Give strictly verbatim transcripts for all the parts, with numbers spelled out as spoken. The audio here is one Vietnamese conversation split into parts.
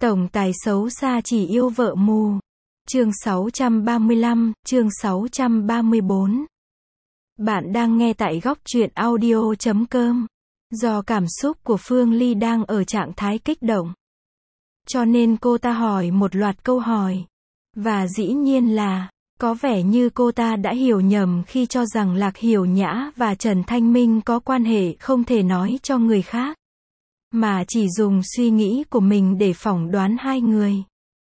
Tổng tài xấu xa chỉ yêu vợ mù. Chương sáu trăm ba mươi lăm, chương sáu trăm ba mươi bốn. Bạn đang nghe tại góc truyện audio chấm com. Do cảm xúc của Phương Ly đang ở trạng thái kích động, cho nên cô ta hỏi một loạt câu hỏi. Và dĩ nhiên là, có vẻ như cô ta đã hiểu nhầm khi cho rằng Lạc Hiểu Nhã và Trần Thanh Minh có quan hệ không thể nói cho người khác, mà chỉ dùng suy nghĩ của mình để phỏng đoán hai người.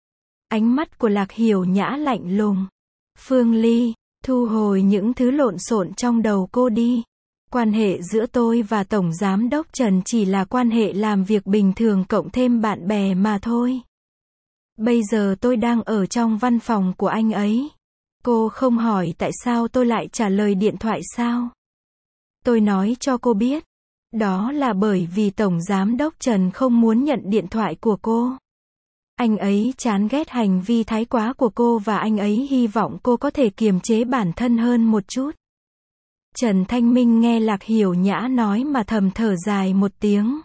Ánh mắt của Lạc Hiểu Nhã lạnh lùng. Phương Ly, thu hồi những thứ lộn xộn trong đầu cô đi. Quan hệ giữa tôi và Tổng Giám đốc Trần chỉ là quan hệ làm việc bình thường cộng thêm bạn bè mà thôi. Bây giờ tôi đang ở trong văn phòng của anh ấy. Cô không hỏi tại sao tôi lại trả lời điện thoại sao? Tôi nói cho cô biết. Đó là bởi vì Tổng Giám đốc Trần không muốn nhận điện thoại của cô. Anh ấy chán ghét hành vi thái quá của cô và anh ấy hy vọng cô có thể kiềm chế bản thân hơn một chút. Trần Thanh Minh nghe Lạc Hiểu Nhã nói mà thầm thở dài một tiếng.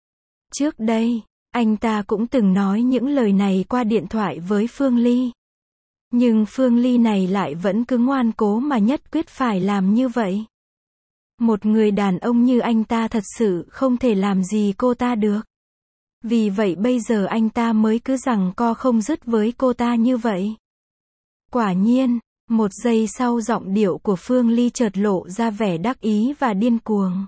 Trước đây, anh ta cũng từng nói những lời này qua điện thoại với Phương Ly. Nhưng Phương Ly này lại vẫn cứ ngoan cố mà nhất quyết phải làm như vậy. Một người đàn ông như anh ta thật sự không thể làm gì cô ta được. Vì vậy bây giờ anh ta mới cứ giằng co không dứt với cô ta như vậy. Quả nhiên, một giây sau giọng điệu của Phương Ly chợt lộ ra vẻ đắc ý và điên cuồng.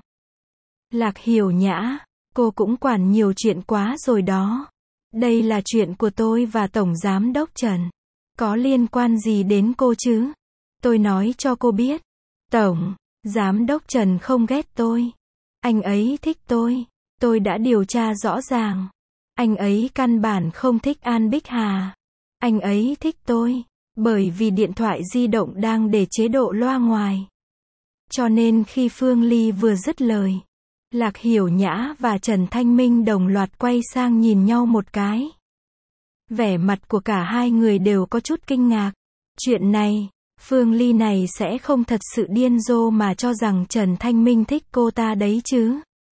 Lạc Hiểu Nhã, cô cũng quản nhiều chuyện quá rồi đó. Đây là chuyện của tôi và Tổng Giám đốc Trần. Có liên quan gì đến cô chứ? Tôi nói cho cô biết. Tổng Giám đốc Trần không ghét tôi. Anh ấy thích tôi. Tôi đã điều tra rõ ràng. Anh ấy căn bản không thích An Bích Hà. Anh ấy thích tôi bởi vì điện thoại di động đang để chế độ loa ngoài. Cho nên khi Phương Ly vừa dứt lời, Lạc Hiểu Nhã và Trần Thanh Minh đồng loạt quay sang nhìn nhau một cái. Vẻ mặt của cả hai người đều có chút kinh ngạc. Chuyện này, Phương Ly này sẽ không thật sự điên rồ mà cho rằng Trần Thanh Minh thích cô ta đấy chứ?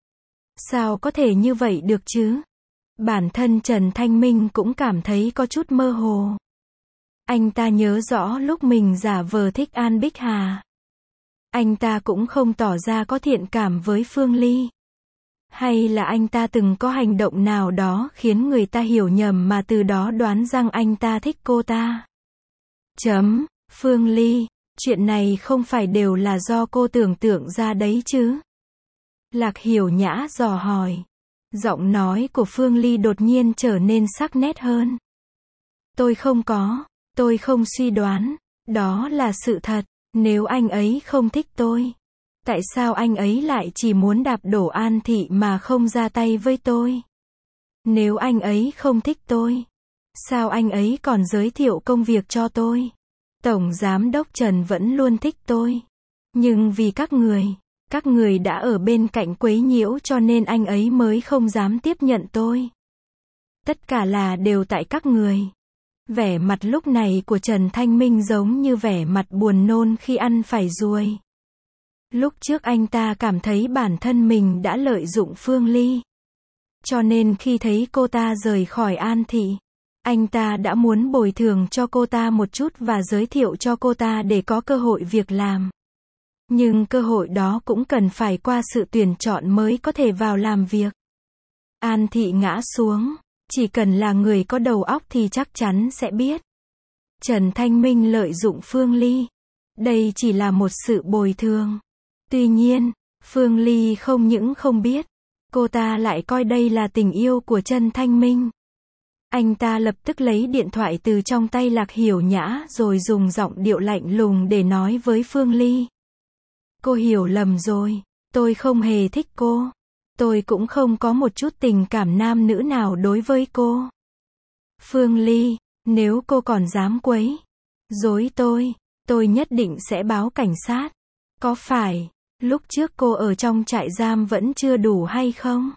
Sao có thể như vậy được chứ? Bản thân Trần Thanh Minh cũng cảm thấy có chút mơ hồ. Anh ta nhớ rõ lúc mình giả vờ thích An Bích Hà, anh ta cũng không tỏ ra có thiện cảm với Phương Ly. Hay là anh ta từng có hành động nào đó khiến người ta hiểu nhầm mà từ đó đoán rằng anh ta thích cô ta. Chấm, Phương Ly, chuyện này không phải đều là do cô tưởng tượng ra đấy chứ? Lạc Hiểu Nhã dò hỏi. Giọng nói của Phương Ly đột nhiên trở nên sắc nét hơn. Tôi không có, tôi không suy đoán, đó là sự thật. Nếu anh ấy không thích tôi, tại sao anh ấy lại chỉ muốn đạp đổ An Thị mà không ra tay với tôi? Nếu anh ấy không thích tôi, sao anh ấy còn giới thiệu công việc cho tôi? Tổng Giám đốc Trần vẫn luôn thích tôi. Nhưng vì các người, các người đã ở bên cạnh quấy nhiễu cho nên anh ấy mới không dám tiếp nhận tôi. Tất cả là đều tại các người. Vẻ mặt lúc này của Trần Thanh Minh giống như vẻ mặt buồn nôn khi ăn phải ruồi. Lúc trước anh ta cảm thấy bản thân mình đã lợi dụng Phương Ly. Cho nên khi thấy cô ta rời khỏi An Thị, anh ta đã muốn bồi thường cho cô ta một chút và giới thiệu cho cô ta để có cơ hội việc làm. Nhưng cơ hội đó cũng cần phải qua sự tuyển chọn mới có thể vào làm việc. An Thị ngã xuống, chỉ cần là người có đầu óc thì chắc chắn sẽ biết. Trần Thanh Minh lợi dụng Phương Ly. Đây chỉ là một sự bồi thường. Tuy nhiên, Phương Ly không những không biết, cô ta lại coi đây là tình yêu của Trần Thanh Minh. Anh ta lập tức lấy điện thoại từ trong tay Lạc Hiểu Nhã rồi dùng giọng điệu lạnh lùng để nói với Phương Ly. Cô hiểu lầm rồi, tôi không hề thích cô. Tôi cũng không có một chút tình cảm nam nữ nào đối với cô. Phương Ly, nếu cô còn dám quấy rối tôi, tôi nhất định sẽ báo cảnh sát. Có phải, lúc trước cô ở trong trại giam vẫn chưa đủ hay không?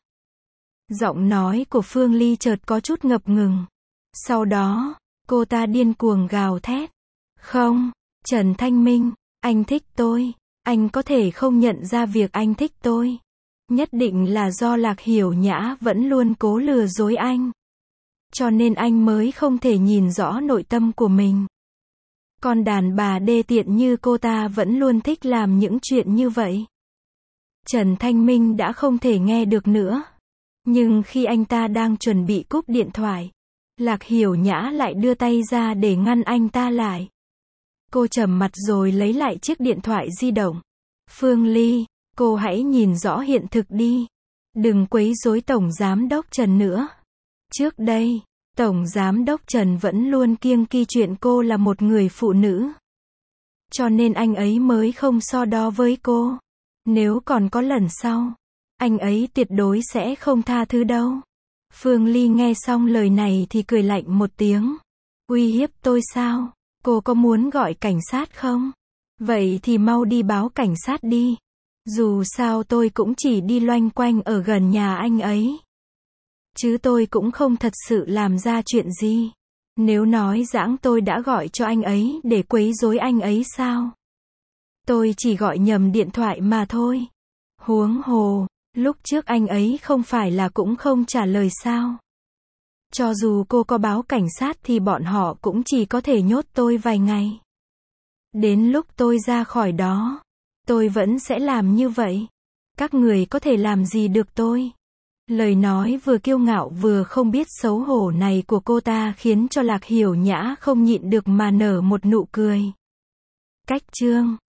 Giọng nói của Phương Ly chợt có chút ngập ngừng. Sau đó, cô ta điên cuồng gào thét. Không, Trần Thanh Minh, anh thích tôi. Anh có thể không nhận ra việc anh thích tôi. Nhất định là do Lạc Hiểu Nhã vẫn luôn cố lừa dối anh. cho nên anh mới không thể nhìn rõ nội tâm của mình. Con đàn bà đê tiện như cô ta vẫn luôn thích làm những chuyện như vậy. Trần Thanh Minh đã không thể nghe được nữa. Nhưng khi anh ta đang chuẩn bị cúp điện thoại, Lạc Hiểu Nhã lại đưa tay ra để ngăn anh ta lại. Cô trầm mặt rồi lấy lại chiếc điện thoại di động. Phương Ly, cô hãy nhìn rõ hiện thực đi. Đừng quấy rối Tổng Giám đốc Trần nữa. Trước đây, Tổng Giám đốc Trần vẫn luôn kiêng kỵ chuyện cô là một người phụ nữ. Cho nên anh ấy mới không so đo với cô. Nếu còn có lần sau, anh ấy tuyệt đối sẽ không tha thứ đâu. Phương Ly nghe xong lời này thì cười lạnh một tiếng. Uy hiếp tôi sao? Cô có muốn gọi cảnh sát không? Vậy thì mau đi báo cảnh sát đi. Dù sao tôi cũng chỉ đi loanh quanh ở gần nhà anh ấy. Chứ tôi cũng không thật sự làm ra chuyện gì. Nếu nói giãng tôi đã gọi cho anh ấy để quấy rối anh ấy sao? Tôi chỉ gọi nhầm điện thoại mà thôi. Huống hồ, lúc trước anh ấy không phải là cũng không trả lời sao? Cho dù cô có báo cảnh sát thì bọn họ cũng chỉ có thể nhốt tôi vài ngày. Đến lúc tôi ra khỏi đó, tôi vẫn sẽ làm như vậy. Các người có thể làm gì được tôi? Lời nói vừa kiêu ngạo vừa không biết xấu hổ này của cô ta khiến cho Lạc Hiểu Nhã không nhịn được mà nở một nụ cười. Cách chương